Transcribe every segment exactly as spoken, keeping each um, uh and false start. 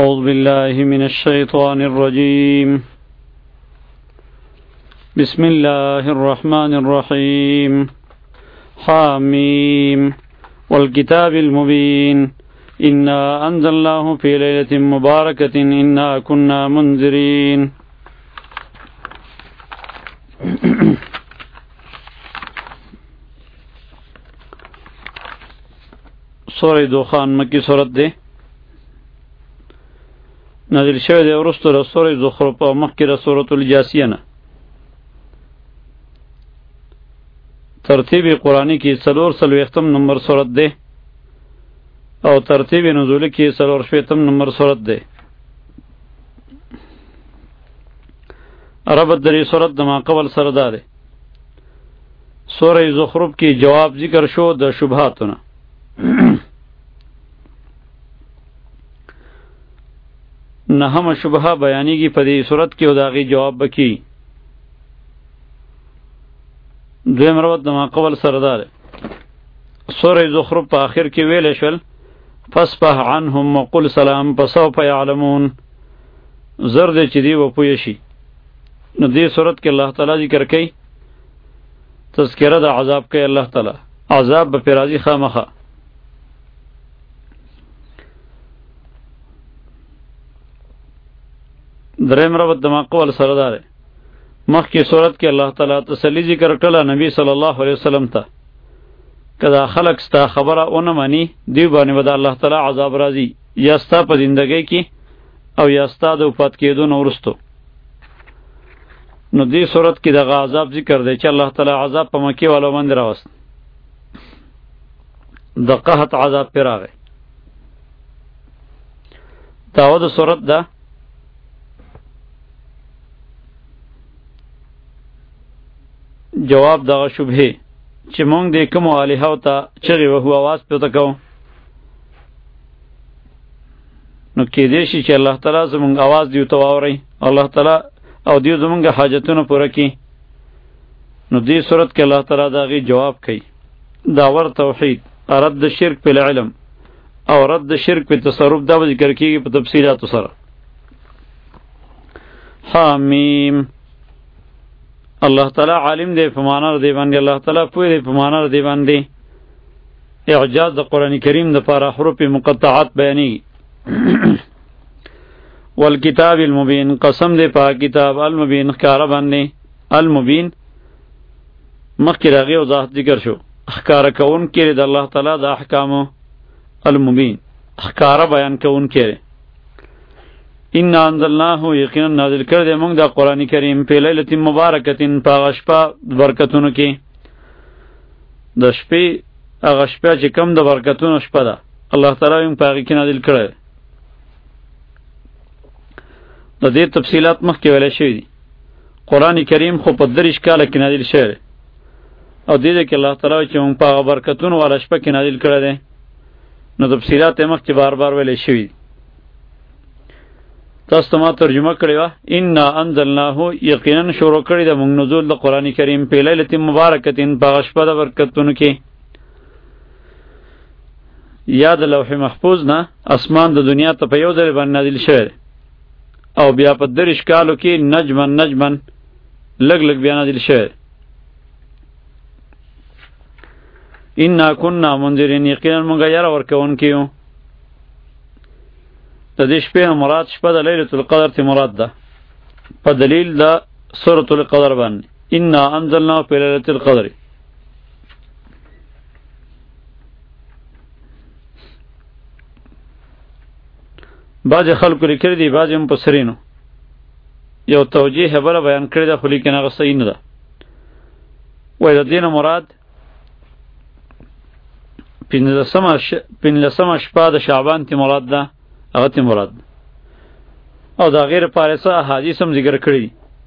أعوذ بالله من الشيطان الرجيم. بسم الله الرحمن الرحيم. حاميم والكتاب المبين إنا أنزلناه في ليلة مباركة إنا كنا منذرين. سورة دخان مکی سورت دے نازل شوه دی ورستو له سورة زخرف او مخکې له سورة الجاسیه نه. ترتیب قرآنی کې څلور څلوېښتم نمبر سورت دی او ترتیب نزولی کې څلور شپېتم نمبر سورت دی. ربط دری سورت د ما قبل سره دا دی. سورة زخرف کې جواب ذکر شو د شبهاتونه. نهم شبهه بیانیږي په دې صورت کې او داغي جواب بکی. دویم روایت د ما قبل سردار سورة زخرف په آخر کې ویل شول فاصفح عنهم وقل سلام فسوف يعلمون. زرد چې دی و پوه شي. نو دې صورت کې الله تعالی ذکر کوي تذکرہ د عذاب کوي. الله تعالی عذاب به پیرازي خامخه. دریم ربط د ما قول سره ده. مخکې صورت کې الله تعالی تسلی ذکر کړله نبی صلی الله علیه وسلم ته کدا خلق ستا خبره اونه مانی دی باندې به الله تعالی عذاب راځي یا ستا په زندګۍ کې او یا ستا د وفات کېدو نه وروسته. نو دې صورت کې دغه عذاب ذکر دی چې الله تعالی عذاب په مکې والو باندې راوست. د قحط عذاب پرې راغی. داو د صورت ده جواب دغه شبهه چې مونږ د کوم الہو ته چغې وهو आवाज پته کوو. نو کې دې شي چې الله تعالی زمونږ आवाज دیو ته واوري الله تعالی او دیو زمونږ حاجتونه پوره کړي. نو دې صورت کې الله تعالی دغه جواب کوي. داور توحید رد شرک په علم او رد شرک په تصرف دا ذکر کیږي په تفصیلات سره. حامیم الله تعالی عالم دی په معنا دی باندې الله تعالی پوهه دی په معنا دی باندې. اعجاز د قران کریم د لپاره حروف مقطعات بیانې. والکتاب المبین قسم دی په کتاب المبین ښکارا باندې. المبین مخکې راغی او ځاه ذکر شو ښکارا کون کې د الله تعالی د احکامو. المبین ښکارا بیان کون کې. ان انزلناه یقینا نازل کړ دې موږ د قران کریم په لیلۃ مبارکۃ په غشپا برکتونو کې. د شپې هغه شپه چې کم د برکتونو شپه ده الله تعالی یې په هغه کې نازل کړ. د دې تفصیلات مخکې ویل شوي دي. قران کریم خو په دریش کاله کې نازل شوی او دې کې الله تعالی چې موږ په هغه برکتونو والا شپه کې نازل کړ دې. نو تفصیلات یې مخکې بار بار ویل شوي دي. تاسو ما ترجمه کړی و ان انزلناه یقینا شروع کړی د موږ نزول د قران کریم په لیلۃ مبارکۃ په غشپه د برکتونو کې. یا د لوح محفوظ نه اسمان د دنیا ته په یو ځل باندې نازل شوی او بیا په دریش کالو کې نجمن نجمن لګ لګ بیا نازل شوی. ان كنا منذرین یقینا موږ یاره ورکوونکي یو. د دې شپې مراد شپه د لیلۃ القدر ته مراد ده په دلیل د سورۃ القدر باندې. ان انزلناه فی لیلۃ القدر. بعض خلکو لیکلي دي بعض مفسرینو یو توجیه خبره بیان کړې ده خو لیکن هغه صحیح نه ده. وایي د دې نه مراد پنځلسمه شپه د شعبان ته مراد ده هغه ته مراد او دا غیر پارسه احادیث هم ذکر کړی.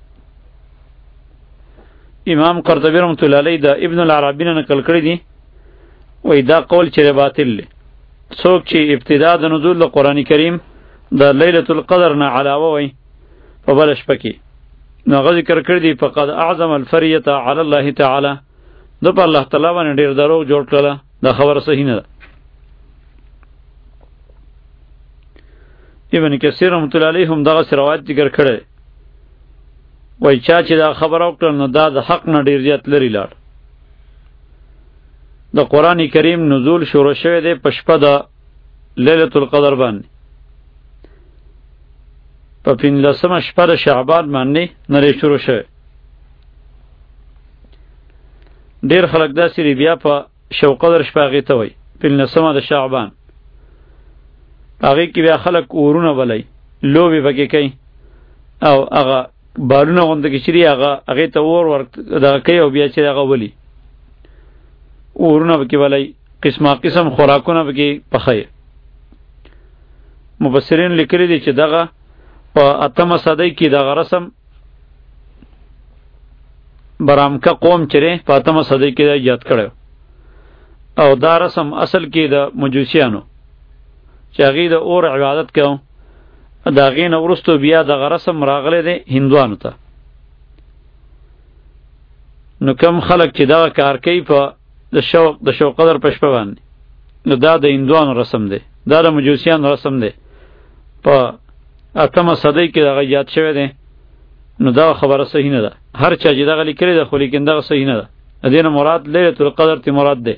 امام قرطبی رحمۃ اللہ علیہ دا ابن العربی نه نقل کړی دی. وای دا قول چې باطل دی. څوک چې ابتدا د نزول د قران کریم د لیلۃ القدر نه علاوه وای په بل شپه کې نو هغه ذکر کړی دی فقد اعظم الفریه علی الله تعالی. د په الله تعالی باندې ډیر دروغ جوړ کړل. دا خبره صحیح نه ده. ابن کثیر رحمت الله علیه هم دغه روایت ذکر کړی وای چا چې دا خبره وکړه نو دا د حق نه ډیر زیات لري لاړ. د قرآن کریم نزول شروع شوی دی په شپه د لیلة القدر باندې، په پنځلسمه شپه د شعبان باندې نری شروع شوی. ډیر خلک داسې دی بیا په شو قدر شپه هغې ته وایي پنځلسمه د شعبان. هغې کې بیا خلک اورونه بلی، لوبې پکې کوي او هغه بالونه غونده کې چې دي هغه هغې ته اور ور دغه کوي او بیا چې هغه ولي اورونه پکې بلی، قسمه قسم خوراکونه پکې پخوي. مفسرین لیکلي دي چې دغه په اتمه صدۍ کې دغه رسم برامکه قوم چې دی په اتمه صدۍ کې دا ایجاد کړی او دا رسم اصل کې د مجوسیانو چې هغې د اور عبادت کوي، د هغې نه وروستو بیا دغه رسم راغلی دی هندوانو ته. نو کم خلک چې دغه کار کوي په د شوق د شوق قدر په شپه باندې، نو دا د هندوانو رسم دی، دا د مجوسیانو رسم دی، په اتمه صدۍ کې دغه ایجاد شوی دی. نو دا خبره صحیح نه ده، هر چا چې دغه لیکلی ده خو لیکن دغه صحیح نه ده. د دې نه مراد لیلة القدر تی مراد دی.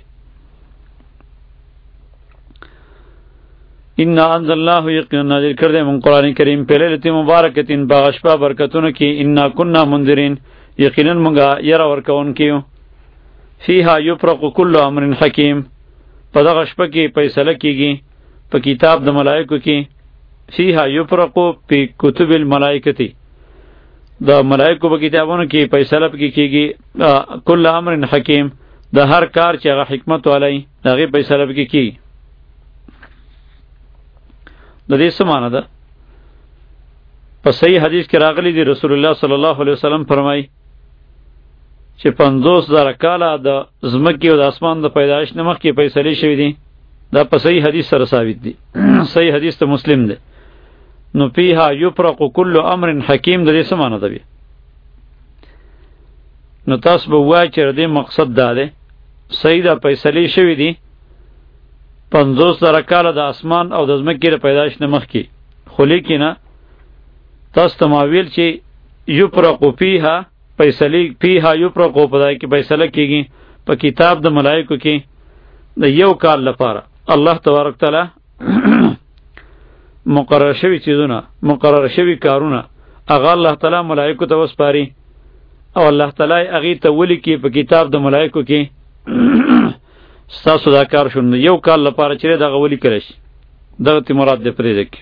انا انزلناه یقینا نازل کردیم من قرآن کریم په لیلة مبارکة په شپه برکتونو کې. انا کنا منذرین یقینا موږ یره ورکوونکي یو. فیها یفرق کل امر حکیم په دغه شپه کې فیصله کیږي په کتاب د ملائکو کې. فیها یفرق فی کتب الملائکتی د ملائکو په کتابونو کې فیصله پکې کیږي. کل امر حکیم د هر کار چې هغه حکمت والی د هغې فیصله پکې کیږي. د دې څه معنی ده؟ په صحیح حدیث کې راغلی دی رسول الله صلی الله علیه وسلم فرمایي چې پنځوس زره کاله د ځمکې او د اسمان د پیدایش نه مخکې فیصلې شوي دي. دا په صحیح حدیث سره ثابت دي. صحیح حدیث ته مسلم دی. نو فیها یفرق کل امر حکیم د دې څه معنی ده بیا؟ نو تاسو به ووایئ چې د دې مقصد دا دی صحیح ده فیصلې شوي دي پنځوس زره کاله د اسمان او د ځمکې د پیدایش نه مخکې، خو لیکن تاسو ته ما ویل چې یفرق فیها فیصلې فیها یفرق په دای کې فیصله کیږي په کتاب د ملائکو کې د یو کال لپاره. الله تبارک تعالی مقرر شوي چیزونه مقرر شوي کارونه هغه الله تعالی ملائکو ته وسپاري او الله تعالی هغې ته ولیکي په کتاب د ملائکو کې ستاسو دا کار شو یو کال لپاره چې دغه ولیکلی شي. دغه تی مراد دی پرېږده کې.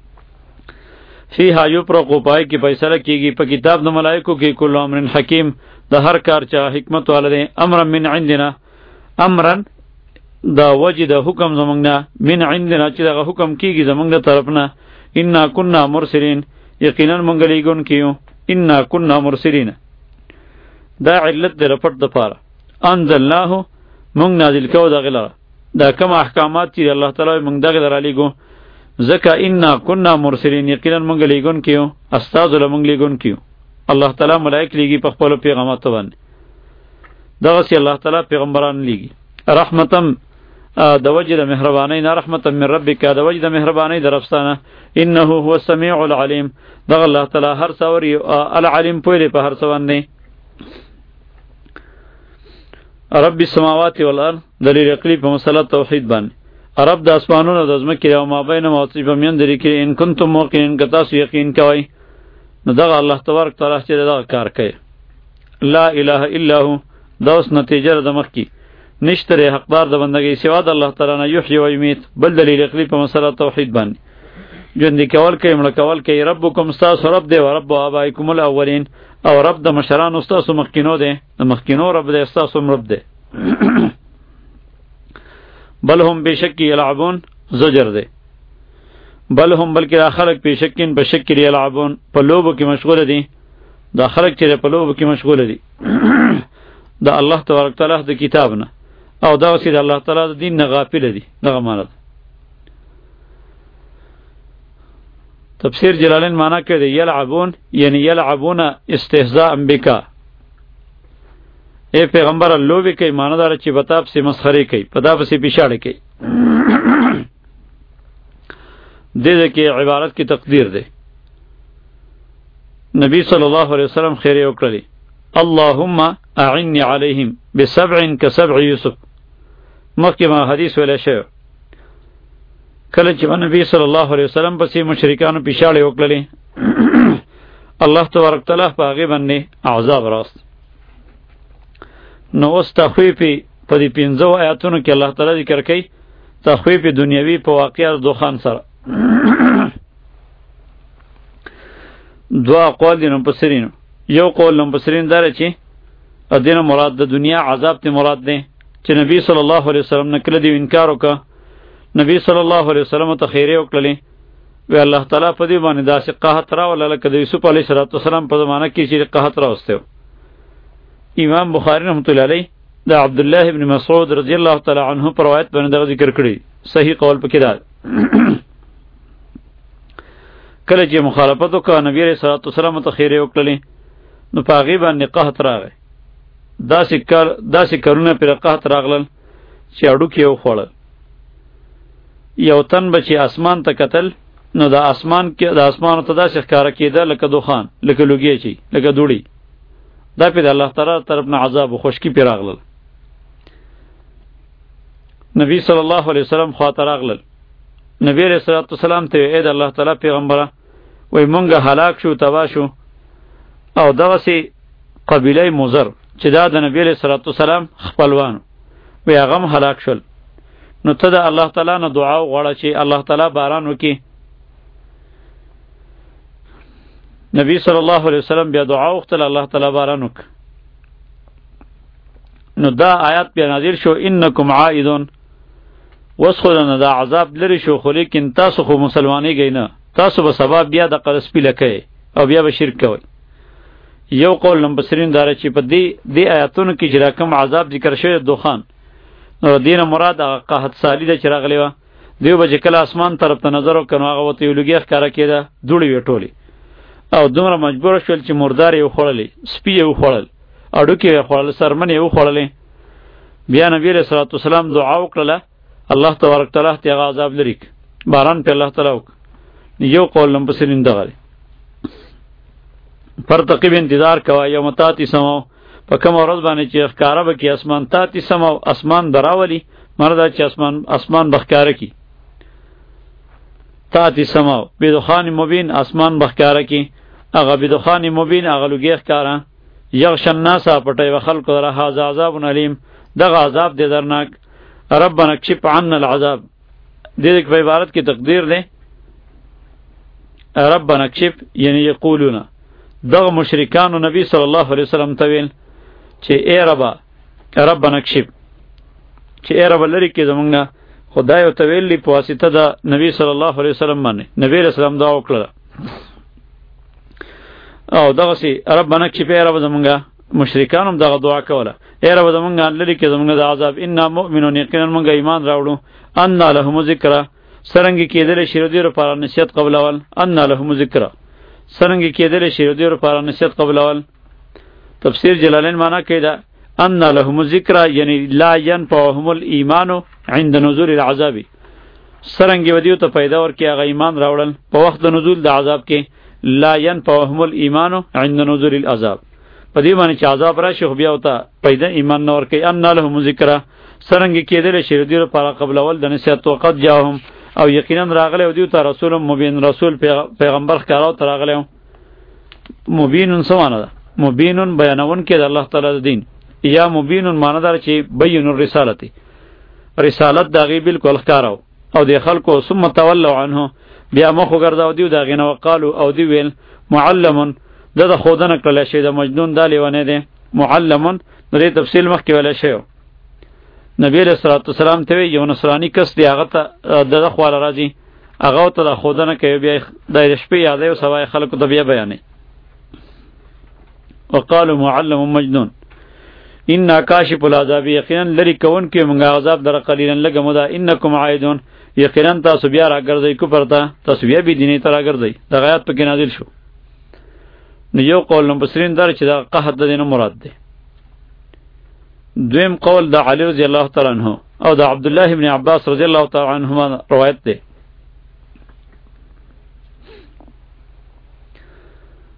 فیها یفرق پای کې فیصله کیږي په کتاب د ملائکو کې کل امر حکیم د هر کار چې حکمت والا دی. امرا من عندنا امرا دا وجه د حکم زمونږ نه، من عندنا چې دغه حکم کیږي زمونږ د طرف نه. انا کنا مرسلین یقینا مونږ لیږونکي یو. انا کنا مرسلین دا علت دی رپټ دپاره. انزلناه مونږ نازل کوو دغې لره دا کوم احکامات چې الله تعالی مونږ دغې لره رالیږو ځکه انا کنا مرسلین یقینا مونږ لیږونکي یو، استازو له مونږ لیږونکي یو. الله تعالی ملائک لیږي په خپلو پیغاماتو باندې، دغسې الله تعالی پیغمبران لیږي. رحمتم د وجه د مهربانۍ نه، رحمتا من ربک د وجه د مهربانۍ د ربستانه. انه هو السمیع العلیم دغه الله تعالی هر څه اوري، العلیم پوه دی په هر څه باندې. رب السماوات والارض دلیل عقلی په مسله توحید باندې. رب د اسمانونو د ځمکې او مابین او څه په میان درې کې ان کنتم موقنین که تاسو یقین کوئ نو دغه الله تبارک تعالی چې دغه کار کوي. لا اله الا هو دا اوس نتیجه د مخکې نشته حقدار د بندګۍ سوا د الله تعالی نه یحیی و یمیت. بل دلیل عقلی په مسله توحید باندې ژوندي کول کوي مړه کول کوي. ربکم ستاسو رب دی و رب آبائکم الاولین او رب د مشرانو ستاسو مخکینو دی، د مخکینو رب دی ستاسو رب دی. بل هم بشکی یلعبون زجر دی. بل هم بلکې دا خلق بشکین بشکل یلعبون په لوبو کې مشغول دي. دا خلق چې په لوبو کې مشغول دي د الله تبارک تعالی د کتاب نه او دا اوسې د الله تعالی د دین نه غافل دي. دغه معنی ده. تفسیر جلالین معنی کړی یلعبون یعنی یلعبون استهزاء بک. اے پیغمبر لوبې کوي معنی داره چې بتاب سي مسخرې کوي، په دا پسې پیشاړې کوي. دې دې کې عبارت کی تقدیر ده. نبی صلی الله علیه وسلم خیر یې وکړلی اللهم اعني عليهم بسبع كسبع يوسف. مخکې ما حدیث ویلی شوی کله چې نبی صلی الله علیه وسلم پسې مشرکانو پیشاړې وکړلې الله تبارک تعالی په هغې باندې عذاب راست. نو اوس تخویف په دې پنځو آیاتونو کې الله تعالی ذکر کوي تخویف دنیوي په واقعه دخان سره. دوا اقوال دي مفسرینو. یو قول مفسرین داره چې ادینه مراد د دنیا عذاب ته مراد دی چې نبی صلی الله علیه وسلم نه کله دی انکار وکړه. نبی صلی الله علیه وسلم ته خیره وکړلې وی الله تعالی په دې باندې داسې قحط راوړل لکه د یوسف علیه السلام په زمانه کې چې قحط راوسته. امام بخاری رحمۃ اللہ علیہ دا عبد الله ابن مسعود رضی الله تعالی عنہ پر روایت باندې دغه ذکر کړی. صحیح قول پکې دا کله چې مخالفت وکړه نبی علیہ الصلوۃ والسلام ته خیره وکړلې نو په هغې باندې قحط راغی. داسې کار داسې کارونه پرې قحط راغلل چې هډوکي یې وخوړل. یو تن به چې اسمان ته کتل نو د اسمان کې د اسمانو ته داسې ښکاره کېده لکه دخان لکه لوګی چې لکه دوړي. دا پې د الله تعالی طرف نه عذاب و خشکي پې راغلل. نبی صلی الله علیه وسلم خواته راغلل. نبی علیه الصلاة والسلام ته ای د الله تعالی پیغمبره وایي مونږ هلاک شو تباه شو او دغسې قبیله مضر چې دا د نبی علیه الصلاة والسلام خپلوانو وایي هغه هم هلاک شول. نو ته د الله تعالی نه دعا وغواړه چې الله تعالی باران وکړي. نبی صلی الله علیه وسلم بیا دعا وغوښتل الله تعالی باران وکړه. نو دا آیات بیا نازل شو انکم عائدون. اوس خو نه دا عذاب لرې شو خو لیکن تاسو خو مسلمانېږئ نه تاسو به سبا بیا د قرسپیله کوئ او بیا به شرک کوئ. یو قول مفسرین داره چې په دې دې آیاتونو کې چې را کوم عذاب ذکر شوی دخان نو دې نه مراد هغه قحط سالي ده چې راغلی وه. دیو به چې کله اسمان طرف ته نظر وکړ نو هغه ورته یو لوګی ښکاره کېده دوړې وې ټولې او دومره مجبوره شول چې مردار یې وخوړلې سپي یې وخوړل هډوکي یې وخوړل سرمن یې وخوړلې. بیا نبي علیه الصلاة والسلام دعا وکړله الله تبارک تعالی ته هغه عذاب لرې کړ باران پې الله تعالی وکړ. یو قول مفسرین دغه دی پرتقیب انتظار کوه یوم تاتی سماو په کومه ورځ باندې چې ښکاره به کړي اسمان تاتی سماو اسمان به راولي معنی دا چې اسمان اسمان به ښکاره کړي تاتی سماو بدخان مبین اسمان به ښکاره کړي هغه بدخان مبین هغه لوګی ښکاره یغش الناس پټوي به خلکو لره هذا عذاب علیم دغه عذاب دی درناک. ربنا اکشف عنا العذاب دې دې په عبارت کې تقدیر دی ربنا اکشف یعنی یقولون دغه مشرکانو نبی صلی الله علیه وسلم ته ویل چې ای ربا ربنا اکشف چې ای ربا لرې کې زمونږ نه خدای ورته ویلي په واسطه د نبی صلی الله علیه وسلم باندې نبی علیه السلام دعا وکړله او دغسې ربنا اکشف ای ربا زمونږ مشرکان هم دغه دعا کوله ای ربا زمونږ لرې کې زمونږ د عذاب انا مؤمنون یقینا مونږ ایمان راوړو انا لهم ذکره څرنګه کېدلی شي د دې لپاره نصیحت قبلول انا لهم ذکره څرنګه کېدلی شي د دې لپاره نصیحت قبلول. تفسیر جلالین معنا کوي دا ان لهم ذکر یعنی لا ينفعهم الايمان عند نزول العذاب څرنګه ودیو ته پیدا ورکړي هغه ایمان راوړل په وخت د نزول د عذاب کې لا ينفعهم الايمان عند نزول العذاب په دې باندې چې عذاب راشي خو بیا ورته پیدا ایمان نه ورکوي. ان لهم ذکر څرنګه کېدلی شي د دې لپاره قبلول د نصیحت وقت جاءهم او یقینا راغلی ودیو ته رسول مبین رسول پیغمبر ښکاره ته راغلی مبینون څه معنی ده مبینون بیانون کې د الله تعالی د دین یا مبینون معنی دار چې بین الرسالت رسالت د هغې بالکل ښکاره او د خلکو ثم تولوا عنه بیا مخ وګرځاو دیو د هغې نه وقالو او دی ویل معلمون ده د ښودنه کړلی شی د مجنون دا لیونی دی معلمون د دې تفصیل مخکې ویلی شوی نبی علیه الصلاة والسلام ته وی یو نصرانی کس دی هغه ته دغه خواله راځي هغه ورته د ښودنه کوي بیا د شپې یادوي او سبا یې خلکو ته بیا بیانوي. وقالو معلم مجنون انا کاشف العذاب یقینا لرې کوونکي موږ عذاب دره قلیلا لږه موده انکم عائدون یقینا تاسو بیا راګرځئ کفر ته تاسو بیا بېدینۍ ته راګرځئ. دغه آیات پکې نازل شو. نو یو قول مفسرین دا چې دا قحط د دې نه مراد دی. دویم قول د علی رضی الله تعالی عنہ او د عبدالله ابن عباس رضی الله تعالی عنهما روایت دی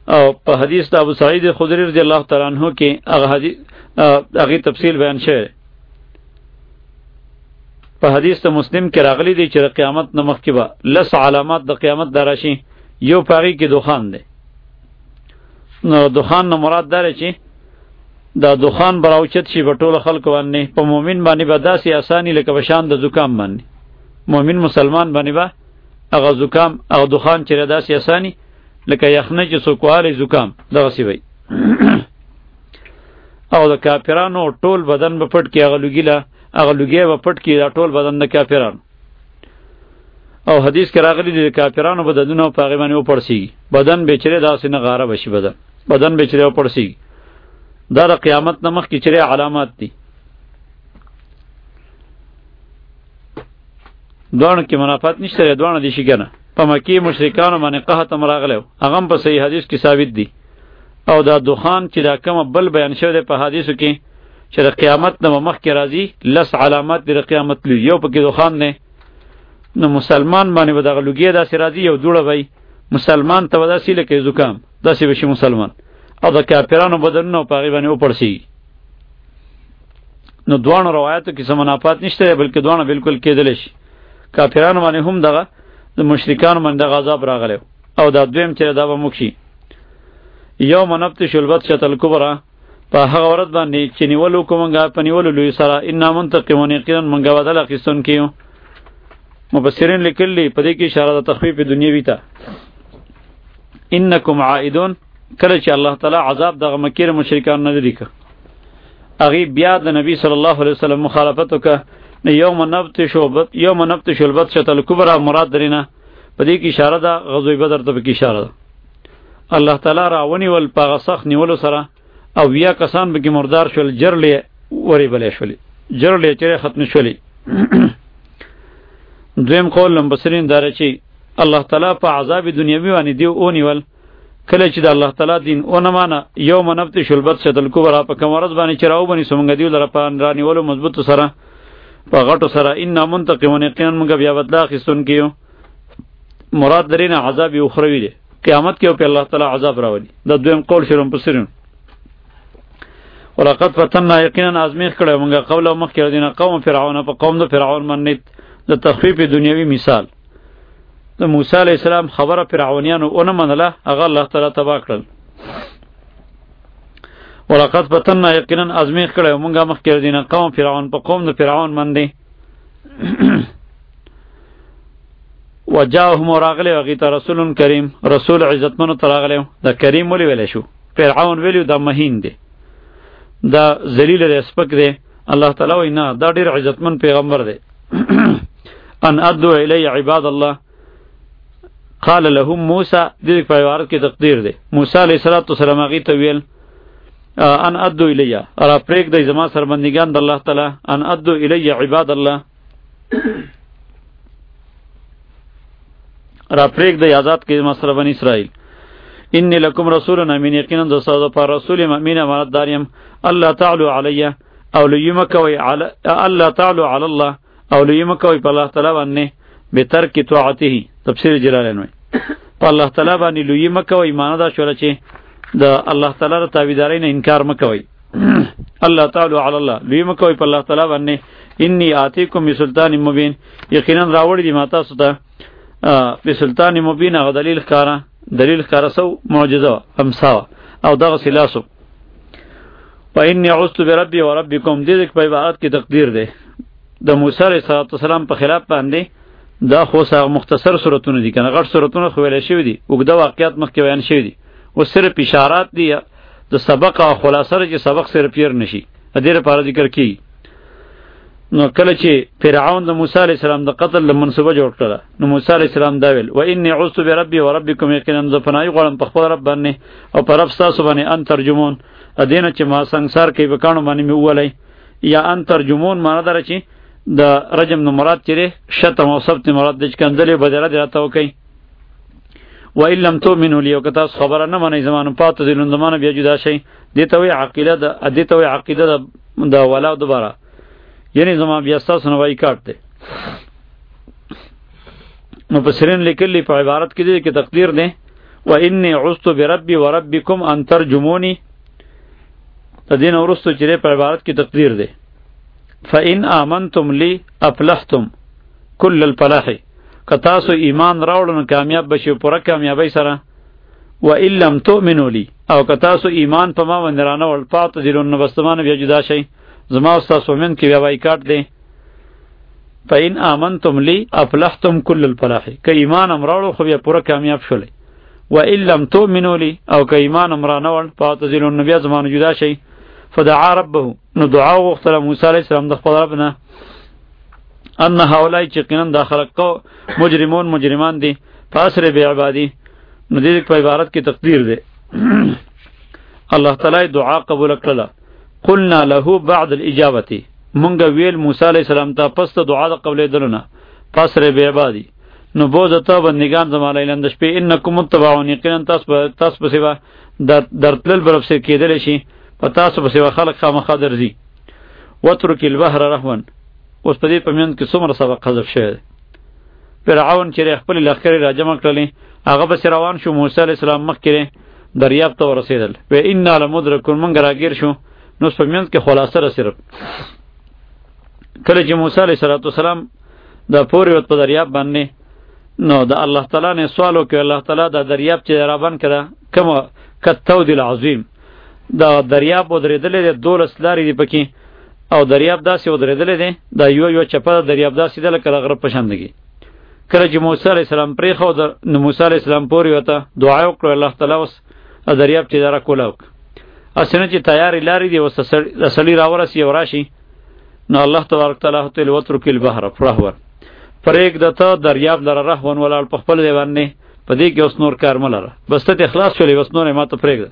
او په حدیث د ابو سعید خدری رضی الله تعالی عنہ کې هغه حدیث هغه تفصیل بیان شوی. په حدیث ته مسلم کې راغلی دی چې قیامت نه مخکې به لس علامات د قیامت دراشي. یو پاغي کې دخان دی. نو دخان نه مراد دا چې دا دخان براوچت شي په ټول خلکو باندې. په مؤمن باندې به داسې اسانی لکه بشان د زکام باندې. مؤمن مسلمان باندې به هغه زکام او دخان چې داسې اسانی لکه یخنه چې سوکواله زکام دغه سی وي. او د کافرانو ټول بدن په پټ کې هغه لګیلا هغه لګي په پټ کې دا ټول بدن د کافرانو. او حدیث کې راغلی دی کافرانو بدنونه په هغه باندې وپړسي. بدن بیچره داسې نه غاره بشي. بدن بدن بیچره وپړسي. دا د قیامت نه مخکې چره علامات دي. دوانو کې منافات نشته. دوانو دي شي کنه. په مکی مشرکانو باندې قحط راغلو. هغه په صحیح حدیث کې ثابت دي. او دا دخان چې دا کوم بل بیان شوی دی په حدیثو کې چې د قیامت نه مخکې راځي لس علامات د قیامت لوي. یو پکې دخان نه. نو مسلمان باندې به دغه لوګي داسې راځي یو دوړه وي. مسلمان ته وداسې لکه زکام داسې بشي مسلمان. او د کافرانو بدنونه په هغې باندې وپړسي. نو دوانو روایاتو کې څه منافات نشته بلکې دوانو بالکل کېدلی شي. کافرانو باندې هم دغه د مشرکانو باندې دغه عذاب راغلی. او دا دویم چې دا به موږ شي یوم نبطش البطشة الکبرى په هغه ورځ باندې چې نیولو کو مونږه په نیولو لوی سره انا منتقمون یقینا مونږه بدل اخیستون کیو. مفسرین لیکلی په دې کې اشاره د تخفیف دنیوي ته. انکم عائدون کله چې الله تعالی عذاب دغه مکیر مشرکان نه لري که هغه بیا د نبی صلی الله علیه وسلم مخالفت وکړه. یوم نبطش یوم نبطش البطشة الکبرى مراد درینه په دې کې اشاره ده غزوه بدر ته کې اشاره ده. الله تعالی راونی ول پاغه سخت نیولو سره او بیا کسان به کې مردار شول جرلې وری بلې شولې جرلې چې ختم شولې. دویم قول لمبسرین دار چې الله تعالی په عذاب دنیوي باندې دی اونیول کله چې د الله تعالی دین اون مانه یوم نبطش البطشة الکبرى په کومرز باندې چراو باندې سمنګ دی لره په رانیولو مضبوط سره په غټو سره ان منتقمون یقینا موږ بیا بدلا خستون کیو. مراد درینه عذاب اخروی دی. قیامت کې په الله تعالی عذاب راولي. دا دویم قول شروم پسرین. ولقد فتنا یقینا ازمیخ کړه موږ قول مخ کړه دینه قوم فرعون په قوم د فرعون باندې د تخفیف دنیوي مثال. د موسی علی السلام خبره فرعونیانو اون منله هغه الله تعالی تبا کړل. ولقد فتنا یقینا ازمیخ کړه موږ مخ کړه دینه قوم فرعون په قوم د فرعون باندې وجاءهم راغله وغیت رسول کریم رسول عزتمن تراغله. دا کریم ولی ویل شو. فرعون ویلو دا مهین دی دا ذلیل دی سپک دی. الله تعالی وینا دا ډیر عزتمن پیغمبر دی. ان ادعو الی عباد الله قال لهم موسی دې په عبارت کې تقدیر دی. موسی علیه السلام هغه ته ویل ان ادعو الی را پریک دی زما سربندگان د الله تعالی ان ادعو الی عباد الله را پریک د آزاد کې مصر بن اسرائیل. انی لکم رسول امین یقینا د صادق پر رسول امین امانت داریم. الله تعالی علی او لیمکوی علی الله تعالی علی الله او لیمکوی په الله تعالی باندې به ترک طاعته. تفسیر جلالین وای په الله تعالی باندې لیمکوی معنی دا شوله چې د الله تعالی ر تابعدارین انکار مکوی. الله تعالی علی الله لیمکوی په الله تعالی باندې انی آتیکم بسلطان مبین یقینا راوړی دی ماته ستا په سلطان مبین او دلیل ښکارا دلیل ښکارا سو معجزه امسا او دغه سلاسو. و انی عذت بربی و ربکم دې په عبارت کې تقدیر ده د موسی علیه السلام په خلاف باندې. دا خو سره مختصر سورتونه دي کنه غټ سورتونه خو ویل شوی دي وګدا واقعیت مخکې بیان شوی دي او صرف اشارات دي د سبق او خلاصه چې سبق صرف پیر نشي ا دې لپاره ذکر کی. نو کله چې فرعون د موسی علیه السلام د قتل له منصوبه جوړ کړه نو موسی علیه السلام دا ویل و انی عذت بربی و ربکم یقینا ز پناه غواړم په خپل رب باندې او پر رب تاسو باندې ان ترجمون ا دینه چې ما سنگسار کوي وکانو باندې می ولای یا ان ترجمون معنی دره چې د رجم نو مراد چیرې شتم او سبت مراد د کندلې بدره دی راته وکي. و ان لم تؤمنوا لي وکتا خبره نه منې زمانه پات دین زمانه بیا جدا شي دته وی عقیده د ادته وی عقیده د ولا دوباره یعنی زما بیا تاسو نو وای کاټ دی. مفسرین لیکلی په عبارت کې دی کې تقدیر دی و انی عذت بربی و ربکم ان ترجمونی تدین ورستو چې په عبارت کې تقدیر ده فإن آمنتم لی افلحتم کل الفلاح که تاسو ایمان راوړل کامیاب بشئ پوره کامیابی سره و ان لم تؤمنوا لی او که تاسو ایمان په ما باندې رانه ول فاعتذرون بستمان بیا جدا شئ زما او تاسو من کې بیا بایکاټ دی فإن آمنتم لی افلحتم کل الفلاح که ایمان امراړو خو بیا پوره کامیاب شولې و ان لم تؤمنوا لی او که ایمان امرانه ول فاعتذرون بیا زما جدا شئ فدعا ربه نو دعا وغوښتله موسی علیه السلام د خپل رب نه ان هؤلاء یقینا دا خلق مجرمون مجرمان دي فاسر بعبادی نو دې په عبارت کې تقدیر ده الله تعالی دعا قبول کړله قلنا له بعد الاجابه مونږ ویل موسی علیه السلام ته پس ته دعا د قبولېدلو نه فاسر بعبادی نو بوزته بندگان زماله لند شپې انکم متبعون یقینا تاسو تاسو په سیوا درتل برف سره کېدل شي په تاسو په سیوا خلق خامخا درځي وترک البحر رهوا اوس په دې پمن کې څومره سبق حذف شوی فرعون چې خپل لښکرې را جمع کړلې هغه به روان شو موسی علیه السلام مخ کړي دریاب ته ورسېدل و انا لمدرکون مونږ راګیر شو نو په پمن کې خلاصه را صرف کله چې موسی علیه السلام د پورې وت په دریاب باندې نو د الله تعالی نه سوال وکړ الله تعالی د دریاب چې را باندې کړه کوم کتود العظیم دا دریاب ودرېدلې د دولس لارې دی پکې او دریاب داسې ودرېدلې دی دا یو یو چپه دریاب داسې د لکه غره پشندګي کله چې موسی علیه السلام پرې خو د موسی علیه السلام پورې وته دعا وکړه الله تعالی اوس دریاب چې دره کولاوک اسنه چې تیاری لارې دی اوس سړی راورسی او راشي نو الله تبارک تعالی ته وترک البحر فرهور پرېګ دته دریاب لره رهون ولال په خپل دی باندې په دې کې اوس نور کار ملره بس ته اخلاص شولې بس نور ما ته پرېګ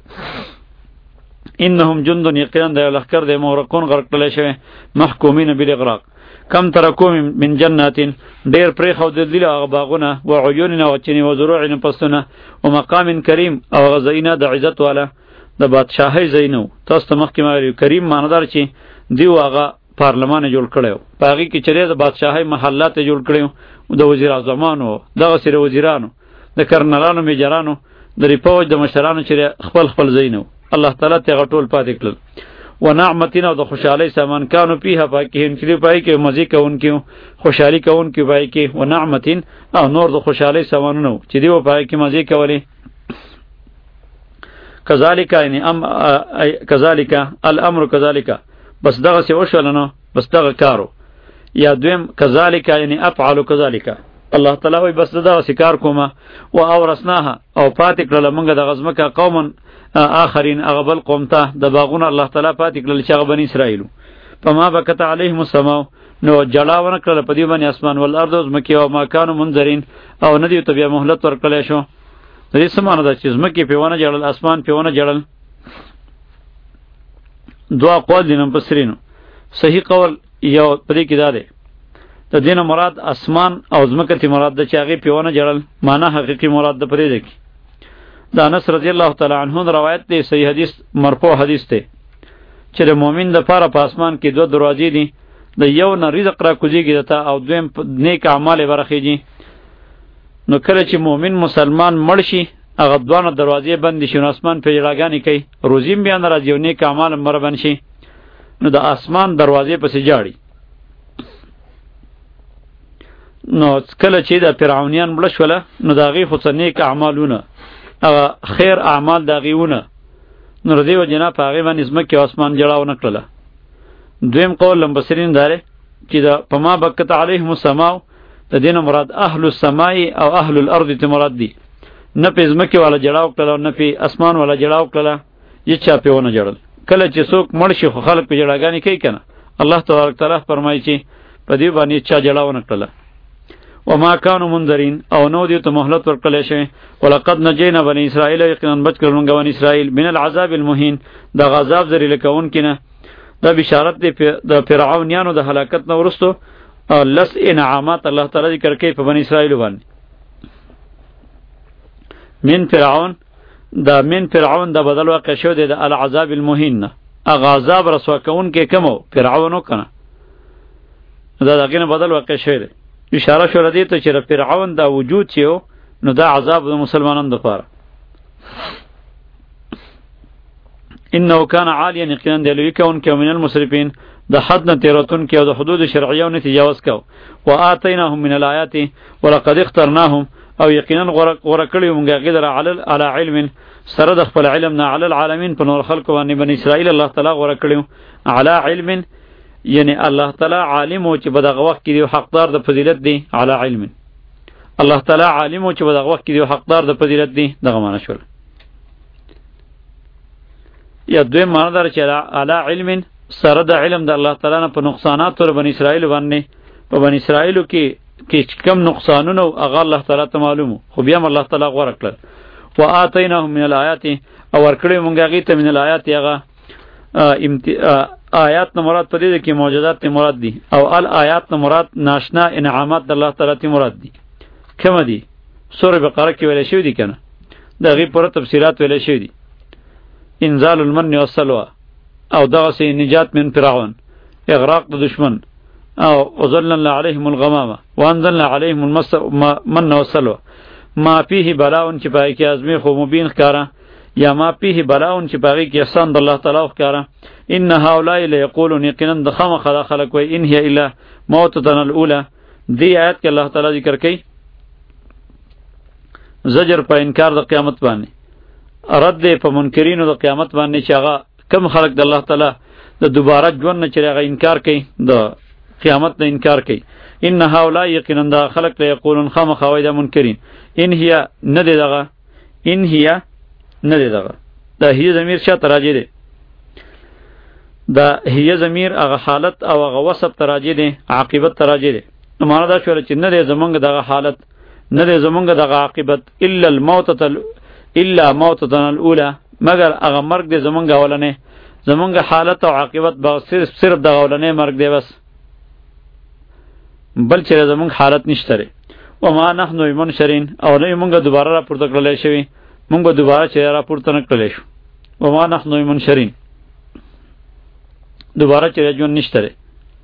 انهم جند یقینا د لخر د مورقون غرق کړل شوی محکومین بالاغراق کم ترکو من جنات ډیر پرې خو د دل هغه باغونه و عیون او چنی و زروع پسونه و مقام کریم او غزینا د عزت والا د بادشاہي زینو تاسو مخکې ما کریم ماندار چې دیو هغه پارلمان جوړ کړو پاغي کې چره د بادشاہي محلات جوړ کړو د وزیر اعظمانو دغه سره وزیرانو د کرنلانو میجرانو د ریپوج د مشرانو چې خپل خپل زینو الله تعالی ته غټول پاتې کړل و نعمتنا د خوشحالي سامان کانو پیه پاکین چې پای کې مزي کون کې خوشحالي کون کې پای کې و نعمتین او نور د خوشحالي سامانونو چې دی پای کې مزي کولی کذالک یعنی ام کذالک الامر کذالک بس دغه څه وشولنه بس دغه کارو یا دویم کذالک یعنی افعل کذالک الله تعالی وی بس دغه سکار کومه و اورثناها او پاتې کړل موږ د غزمکه قومن آخرین اغبل قومته د باغونه الله تعالی پاتې کړل چې هغه بنی اسرائیل فما بکت علیهم السماء نو جلاونه کړل په دې باندې اسمان ول ارض زمکه او ما کانوا منذرین او ندی ته بیا مهلت ورکړل شو دې سمانه د چې زمکه پیونه جړل اسمان پیونه جړل دعا قول دینم پسرینو صحیح قول یو پدې کې دا ده د دینه مراد اسمان او زمکه تی مراد د چاغي پیونه جړل معنی حقيقي مراد د پرې ده دا انس رضی الله تعالی عنہ روایت دی صحیح حدیث مرفوع حدیث دی چې د مؤمن د پاره په اسمان کې دوه دروازې دي د یو نه رزق را کوزيږي دته او دویم نیک اعمال برخېږي نو کله چې مؤمن مسلمان مړ شي هغه دوه دروازې بند شي نو اسمان په جړاګانی کوي روزیم بیا نه راځي او نیک اعمال مر بن شي نو د اسمان دروازې پسې جاړي نو کله چې د فرعونیان مړ شوله نو دا غي خو نیک اعمالونه هغه خیر اعمال دغیونه نو ردی و جنا پاغي باندې زمکه اسمان جړاو نکړه دویم قول لمبسرین داره چې دا پما بکت علیهم السماء د دین مراد اهل السماء او اهل الارض ته مراد دي نه په زمکه والا جړاو کړه نه په اسمان والا جړاو کړه یی چا په ونه جړل کله چې څوک مړ شي خو خلق په جړاګانی کوي کنه الله تبارک تعالی فرمایي چې په دې باندې چا جړاو نکړه وما كانوا منذرين او نو دیو ته مهلت ورکړل شي ولقد نجينا بني اسرائيل یقینا بچ کړل موږ بني اسرائيل من العذاب المهين دا غذاب ذری لکون کنه دا بشارت دی د فرعونانو د هلاکت نو ورستو لس انعامات الله تعالی ذکر کوي په بني اسرائيل باندې من فرعون دا من فرعون دا بدل واقع شو دی د العذاب المهين اغه عذاب رسوا کون کې کمو فرعونو کنه دا دغه بدل واقع شوی دی اشاره شو ردی ته چې فرعون دا وجود چیو نو دا عذاب د مسلمانانو لپاره انه کان عالیا یقینا دی لوی کون کې من المسرفین د حد نه تیرتون کې او د حدود شرعیه نه تجاوز کو و اتیناهم من الآیات ولقد اخترناهم او یقینا غره کړی مونږه غیر علی علی علم سره د خپل علم نه علی العالمین په نور خلق باندې بنی اسرائیل الله تعالی غره کړی علی علم یعنی الله تعالی عالم او چې په دغه وخت کې دی حقدار د فضیلت دی علی علم الله تعالی عالم او چې په دغه وخت کې دی حقدار د فضیلت دی دغه معنی شول یا دوی معنی دار چې علی علم سره د علم د الله تعالی نه په نقصانات ور بنی اسرائیل باندې په بنی اسرائیل کې کې کم نقصانونه هغه الله تعالی ته معلومو خو بیا الله تعالی غوړه کړل و اتیناهم من الآیات او ورکړی مونږ هغه ته من الآیات هغه آیات نه مراد پدې کې موجودات ته مراد دي او ال آیات نه مراد ناشنا انعامات د الله تعالی ته مراد دي کوم دي سورہ بقره کې ویل شوی دي کنه دغه پر تفسیرات ویل شوی دي انزال المن والسلوى او دغه سي نجات من فرعون اغراق د دشمن او وظللنا عليهم الغمامه وانزلنا عليهم المن والسلوى ما فيه بلاء چې پای کې ازمی خو مبین ښکارا یا ما فيه بلاء چې پای کې احسان د الله تعالی ښکارا ان هؤلاء ليقولون يقينا دخم خلا خلق و ان هي الا موتتنا الاولى دی آیت کې الله تعالی ذکر کوي زجر په انکار د قیامت باندې رد په منکرینو د قیامت باندې چې هغه کم خلق د الله تعالی د دوباره ژوند نه چې هغه انکار کوي د قیامت نه انکار کوي ان هؤلاء یقینا دا خلق له یقولون خامخوي د منکرین ان هي نه دی دغه ان هي نه دی دغه دا هي ضمیر شاته راځي دی دا هي ضمیر هغه حالت او هغه وصف ته راځي دی عاقبت ته راځي دی نو معنا دا شول چې نه دی زمونږ دغه حالت نه دی زمونږ دغه عاقبت الا الموت الا موتتنا الاولى مگر هغه مرګ دی زمونږ اولنې زمونږ حالت او عاقبت به صرف صرف د اولنې مرګ دی بس بل چې زمونږ حالت نشته ری و ما نحنو بمنشرین او نه مونږ دوباره را پورته کړلې شوی مونږ دوباره چې را پورته نه کړلې شو و ما نحنو بمنشرین دوباره چې ژوند نشته ری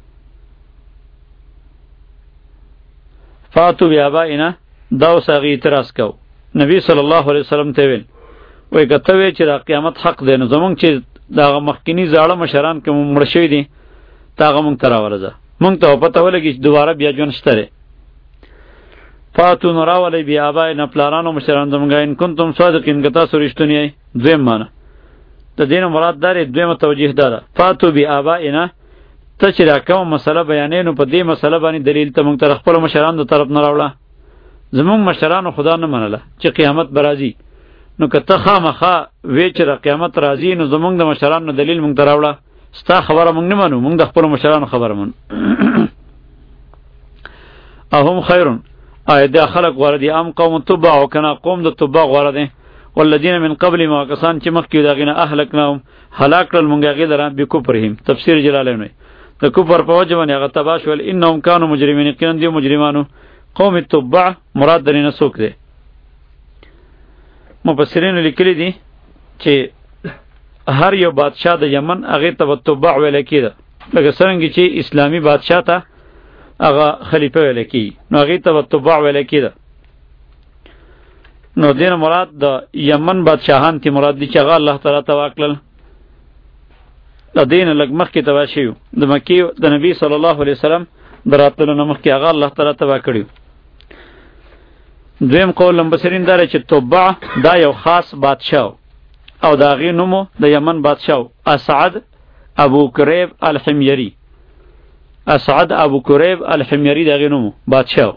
فاتو بیابائنا دا اوس هغې اعتراض کو نبی صلی الله علیه وسلم ته ویل وای کته وی چې د قیامت حق دی نو زمونږ چې دغه مخکینی زاړه مشران کوم مړ شوي دي تا هغه مونږ ته راورځه مونږ ته پته ولګي چې دوباره بیا ژوند شته دی فاتو نو راولئ بیابائنا پلارانو مشران زمونږ ان کنتم صادقین که تاسو رښتونی یئ دویم معنی د دې نه مراد دا دی دویمه توجیه دا ده فاتو بیابائنا ته چې دا کومه مسله بیانې نو په دې مسله باندې دلیل ته مونږ ته خپلو مشرانو د طرف نه راوړه زمونږ مشرانو خدا نه منله چې قیامت به راځي نو که ته خامخا وی چې د قیامت راځي نو زمونږ د مشرانو نه دلیل مونږ ته راوړه ستا خبره مونږ نه منو مونږ د خپلو مشرانو خبره منو اهم خیرون آیا دا خلق غوره دي ام قوم تبع او کنا قوم د تبع غوره دي والذین من قبل ما کسان چې مخکې د هغې نه اهلکناهم هلاک کړل مونږ هغې لره بکفرهم تفسیر جلالین وایي د کفر په وجه باندې هغه تباه شول انهم کانوا مجرمین یقینا دوی مجرمانو قوم تبع مراد درې نه څوک دی مفسرینو لیکلی دي چې هر یو بادشاه د یمن هغې ته به تبع ویلی کېده لکه څرنګه چې اسلامي بادشاه ته هغه خلیفه ویلی کېږي نو هغې ته به تبع ویلی کېده نو دین مراد د یمن بادشاهان تی مراد دي چې هغه الله تعالی تبع کړل د دین لږ مخکې تبع شوي د مکې د نبي صلی الله علیه وسلم د راتلو نه مخکې هغه الله تعالی تبع کړي دویم قول مفسرین دا چې تبع دا یو خاص بادشاه او دا غي نومو د یمن بادشاه اسعد ابو کریب الحميري اسعد ابو کریب الحميري دا غي نومو بادشاه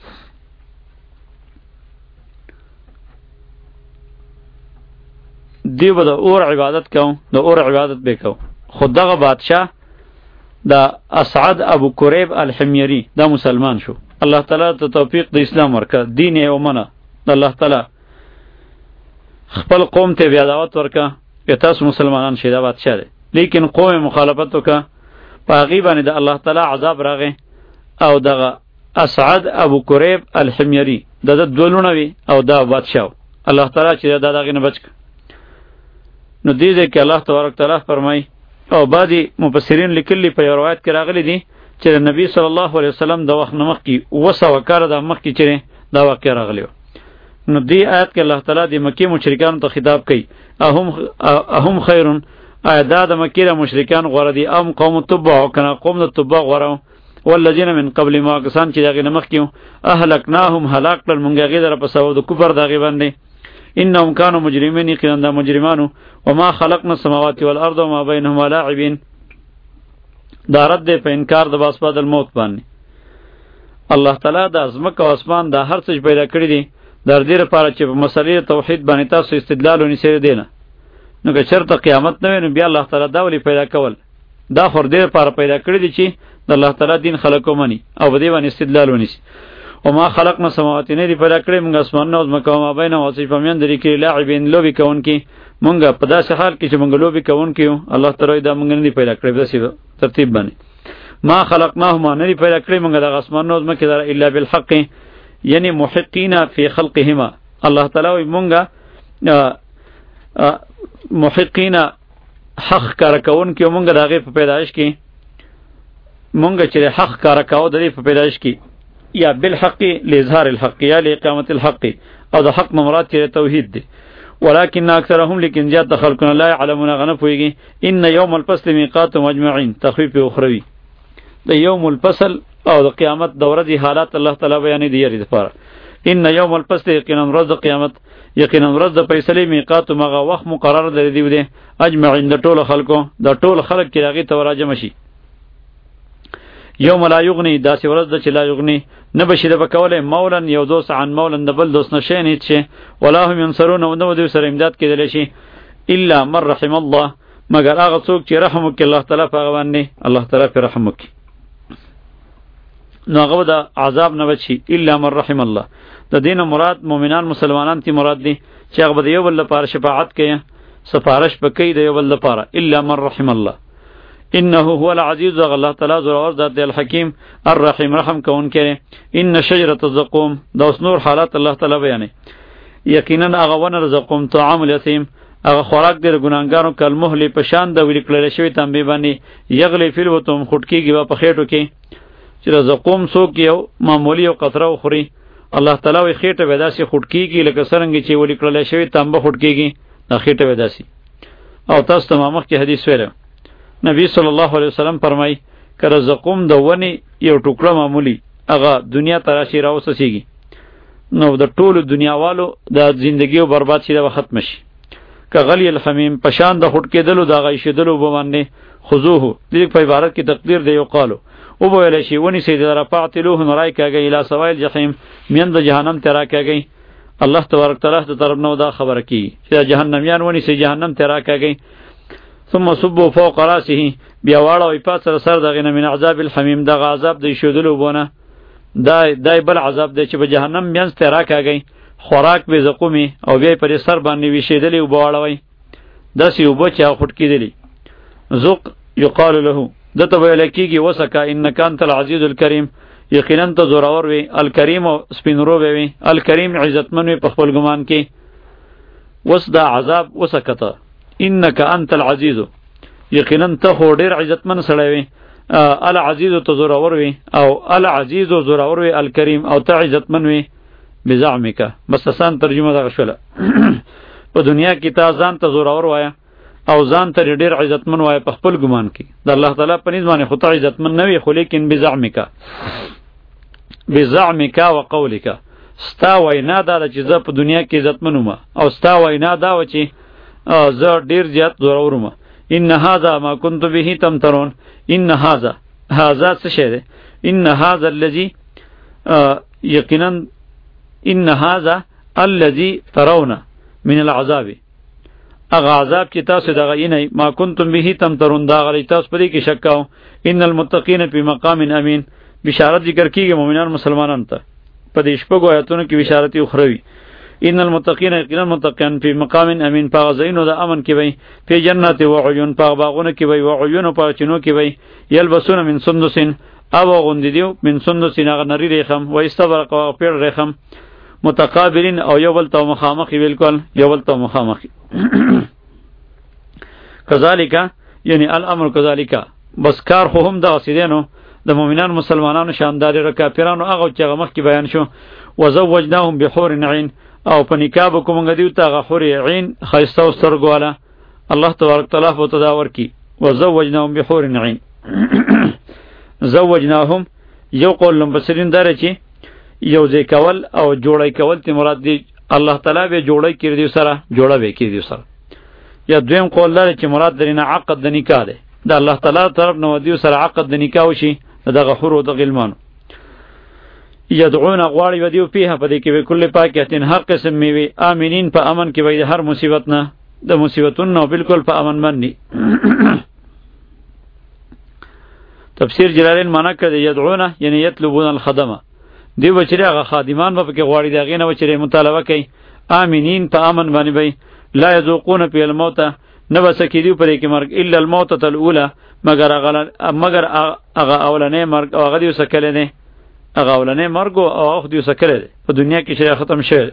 دی به د اور عبادت کوم د اور عبادت به کوم خود دغه بادشاه دا اسعد ابو کریب الحميري دا مسلمان شو الله تعالی ته توفیق د اسلام ورکړه دین یې ومنه الله تعالی خپل قوم ته بیا دعوت ورکړه چې تاسو مسلمانان شئ دا بادشاه دی لیکن قوم مخالفت وکړه په هغې باندې د الله تعالی عذاب راغی او دغه اسعد ابو کریب الحميري د ده دوه لوڼه وي او دا بادشاه الله تعالی چې دا د هغې نه بچ کړه نو دې ځای کې الله تبارک تعالی فرمایي او بعضې مفسرین لیکلي په یو روایت کې راغلی دي چې د نبی صلی الله علیه وسلم د وخت نه مخکې اوه سوه کاله د مخکې چې دا واقع راغلی و نو دی آیت کې الله تعالی د مکی مشرکانو ته خطاب کوي اهم اهم خیرون آیا دا د مکی د مشرکان غوړه دي ام قوم تبع کنا قوم د تبع غوړه والذین من قبل ما کسان چې دغه نمخ کیو اهلکناهم هلاک کړل مونږه غي در په سبب د کفر دغه باندې انهم كانوا مجرمین یقینا د مجرمانو وما خلقنا السماوات والارض وما بينهما لاعبین دا رد په انکار د باس بعد الموت باندې الله تعالی د ازمکه او اسمان دا هر څه پیدا کړی دي در دې لپاره چې په مسلې توحید باندې تاسو استدلال ونیسئ دینه نو که چرته قیامت نه وي نو بیا الله تعالی دا ولی پیدا کول دا خور دې لپاره پیدا کړی دي چې د الله تعالی دین خلقو مني او په دې باندې استدلال ونیسي او ما خلقنا سماوات نه دی پیدا کړی موږ اسمان او ځمکه او ما بین او څه په میان درې کې لاعبین لوبي کوون کې موږ په داسې حال کې چې موږ لوبي کوون کې الله تعالی دا موږ نه دی پیدا کړی داسې ترتیب باندې ما خلقناهما نه دی پیدا کړی موږ د اسمان او ځمکه در الا بالحق یعنی محقین فی خلقهما الله تعالی موږ محقین حق کار کوون کې موږ دغه په پیدائش کې مونږ چې حق کار کاو د دې په پیدائش کې یا بالحق لاظهار الحق یا لاقامت الحق او د حق مراد چې توحید دی ولكن اکثرهم لیکن زیات خلقنا لا يعلمون غنه پويږي ان یوم الفصل میقات مجمعين تخفیف اخروی د یوم الفصل او د قیامت دوره دی حالات الله تعالی بیان دی یری لپاره ان یوم الفصل یقینا ورځ د قیامت یقینا ورځ د فیصله میقات مغه وخت مقرر دی دی دی اجمعين د ټول خلکو د ټول خلک کې راغی توراجم شي یوم لا یغنی داسې ورځ د چې لا یغنی نه بشي د بکوله مولن یو دوست عن مولن د بل دوست نشي نه چې ولا هم ينصرون او نو دوی سره امداد کېدل شي الا من رحم الله مگر هغه څوک چې رحم وکړي الله تعالی په باندې الله تعالی په رحم وکړي نو هغه د عذاب نه بچي الا من رحم الله د دین مراد مؤمنان مسلمانان تی مراد دي چې هغه د یو بل لپاره شفاعت کوي سفارش پکې د یو بل لپاره الا من رحم الله انه هو العزیز الله تعالی زور ذات الحکیم الرحیم رحم کون کړي ان شجره الزقوم دا اوس نور حالات الله تعالی بیانې یقینا هغه ون زقوم طعام الیتیم هغه خوراک د ګناګانو کلمه په شان د ویل کړل شوی تنبیه باندې یغلی فیل وتم خټکیږي په خېټو کې چې زقوم څوک یو معمولی او قطره خوري الله تعالی وی خېټه وداسي خټکیږي لکه څنګه چې ویل کړل شوی تنبیه خټکیږي دا خېټه وداسي او تاسو ته مخکې حدیث ویل نبی صلی الله علیه وسلم فرمای کړه زقوم د ونی یو ټوکړه معمولی هغه دنیا تراشی راوسسیږي نو د ټولو دنیاوالو د ژوندۍ او برباد شي د ختم شي ک غلی الحمیم پشان د خټ کېدلو د غیشدلو به باندې خذوه دې په عبارت کې تقدیر دی یو قالو او به ویل شي ونی سید رفعتلوه نورای کاږي الی سوایل جهنم من د جهنم ترا کاږي الله تبارک تعالی ته طرف نو دا خبره کی چې جهنميان ونی سید جهنم ترا کاږي ثم صبوا فوق راسه بیا واړه وي پات سر سر دغه من عذاب الحمیم دغه عذاب دی شودلو بونه دای دای بل عذاب دی چې په جهنم مینځ ته راکاږي خوراک به زقومی او بیا پر سر باندې ویشیدلی او بواړوي داسې وبو چې خټ کیدلی ذوق یقال له دته ویل کیږي وسکا انک انت العزیز الکریم یقینا ته زورور وی الکریم او سپینرو وی الکریم عزتمن وی په خپل ګمان کې وس دا عذاب وسکته انک انت العزیز یقینا ته ډیر عزتمن سړی وی العزیز ته زورور وی او العزیز زورور وی الکریم او ته عزتمن وی بزعمک بس آسان ترجمه دا شوله په دنیا کې تا ځان ته زورور وایا او ځان ته ډیر عزتمن وایا په خپل ګمان کې د الله تعالی په نسبت باندې خو ته عزتمن نه وی خو لیکن بزعمک بزعمک وقولک ستا وینا دا چې زه په دنیا کې عزتمن وم او ستا وینا دا و چې زه ډیر زیات زورور وم ان هذا ما كنت به تمترون ان هذا هذا څه شی دی ان هذا الذي یقینا ان هذا الذي ترون من العذاب اغه عذاب چې تاسو دغه ینه ما کنتم به تمترون دا غلی تاسو پرې کې شک کاو ان المتقین فی مقام امین بشارت ذکر کیږي مؤمنان مسلمانان ته په دې شپږو آیاتونو کې بشارت اخروی ان المتقین یقینا متقین فی مقام امین پاغزینو د امن کې وي په جنات و عیون پاغ باغونه کې وي و عیون په چینو کې وي یلبسون من سندس او غوندیو من سندس نه نری ریخم و استبرق او پیر ریخم متقابلین او یو بل ته مخامخ بالکل یو بل ته مخامخ کذالک یعنی الامر کذالک بس کار خو هم د اسیدنو د مؤمنان مسلمانانو شاندار را کافرانو هغه چې هغه مخ کې بیان شو وزوجناهم بحور عین او په نکاح به کومنګ دیو ته غفور عین خیسته او سترګو والا الله تبارک تعالی په تداور کی وزوجناهم بحور عین زوجناهم یو قول لمبسرین داره چې یو ځای کول او جوړی کول تی مراد دی الله تعالی به جوړی کړی دی سره جوړه به کړی دی سره یا دویم قول داره چې مراد درینه عقد د نکاح دی د الله تعالی طرف نو دی سره عقد د نکاح وشي د غفور او د غلمان یدعون غواړي ودیو پیه په دې کې به کله پاکیتین هر قسم میوي امینین په امن کې وي هر مصیبت نه د مصیبتونو نو بالکل په امن باندې تفسیر جلالین معنا کړي یدعون یعنی یطلبون الخدمه دی بچری هغه خادمان به کې غواړي دغه نه بچری مطالبه کوي امینین په امن باندې وي لا یذوقون فی الموت نه بس کې دی پرې کې مرګ الا الموت الاولى مگر هغه مگر هغه اولنې مرګ او هغه دی وسکل نه هغه اولنې مرګ او هغه دی وسکل په دنیا کې شری ختم شوه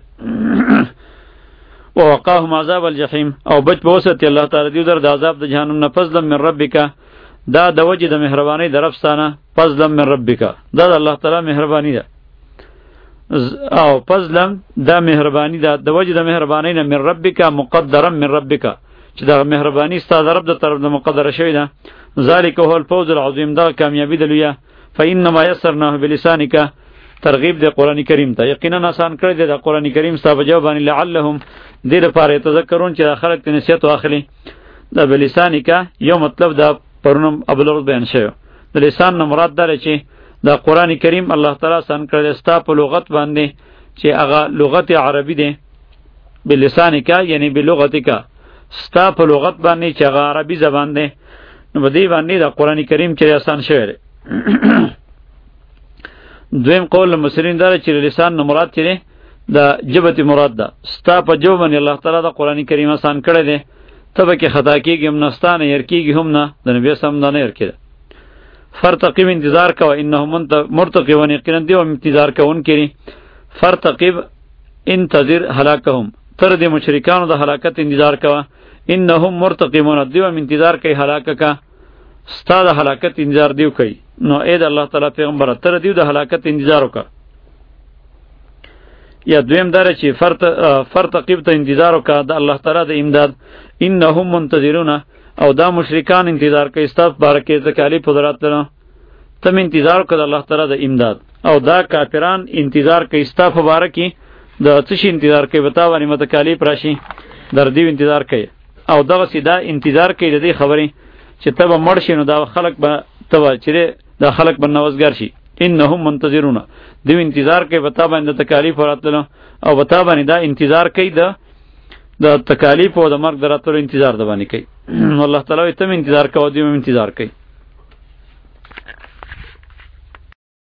ووقاهم عذاب الجحیم او بچ بوست الله تعالی دی در د عذاب د جهنم نه فضلا من ربک دا د وجه د مهربانی درفستانه فضلا من ربک دا د الله تعالی مهربانی ده او فضلا دا مهربانی ده د وجه د مهربانی نه من ربک مقدرا من ربک چې دا مهربانی ستاسو رب د طرف د مقدره شوی ده ذالک هو الفوز العظیم دا کامیابی ده لویه فانما یسرناه بلسانک ترغیب د قران کریم ته یقینا آسان کړی دی د قران کریم ستاسو جواب باندې لعلهم دې لپاره تذکرون چې خلک ته نصیحت واخلي د بلسانک یو مطلب دا پرونم ابلغ بیان شوی د لسان نه مراد ده چې د قران کریم الله تعالی آسان کړی ستا په لغت باندې چې هغه لغت عربی دی بلسانک یعنی بلغتک ستا په لغت باندې چې هغه عربی زبان دی نو بدی باندې د قران کریم چې آسان شوی دی دویم قول مسلمین داره چې لسان نه مراد چې د جبت مراد ده ستا په جو باندې الله تعالی د قران کریم آسان کړی دی تبه کې خطا کیږي هم نستانه ير کیږي هم نه د نبی سم نه ير کړي فرتقب انتظار کو انهم مرتقبون یقینا دی او انتظار کوون کړي فرتقب انتظر هلاکهم تر دې مشرکانو د هلاکت انتظار کوه انهم مرتقبون دی او انتظار کوي هلاک کا ستا د هلاکت انتظار دیو کوي نو اې د الله تعالی پیغمبر تر دیو د هلاکت انتظار وکړه یا دویم داره چې فرت فرتقب ته انتظار وکړه د الله تعالی د امداد انهم منتظرون او دا مشرکان انتظار کوي ستاسو بارکه تکالیف قدرت لري تم انتظار وکړه الله تعالی د امداد او دا کافران انتظار کوي ستاسو بارکه د څه شي انتظار کوي وتا باندې متکالیف راشي در دیو انتظار کوي او دغه سیدا انتظار کوي د دې خبرې چې تبه مړ شي نو دا خلق به تبه چې دا خلق به نوزګار شي انهم منتظرون دوی انتظار کوي وتا باندې تکالیف وراتلو او وتا باندې دا انتظار کوي د د تکالیف او د مرګ دراتلو انتظار د باندې کوي الله تعالی ته انتظار کوي دوی انتظار کوي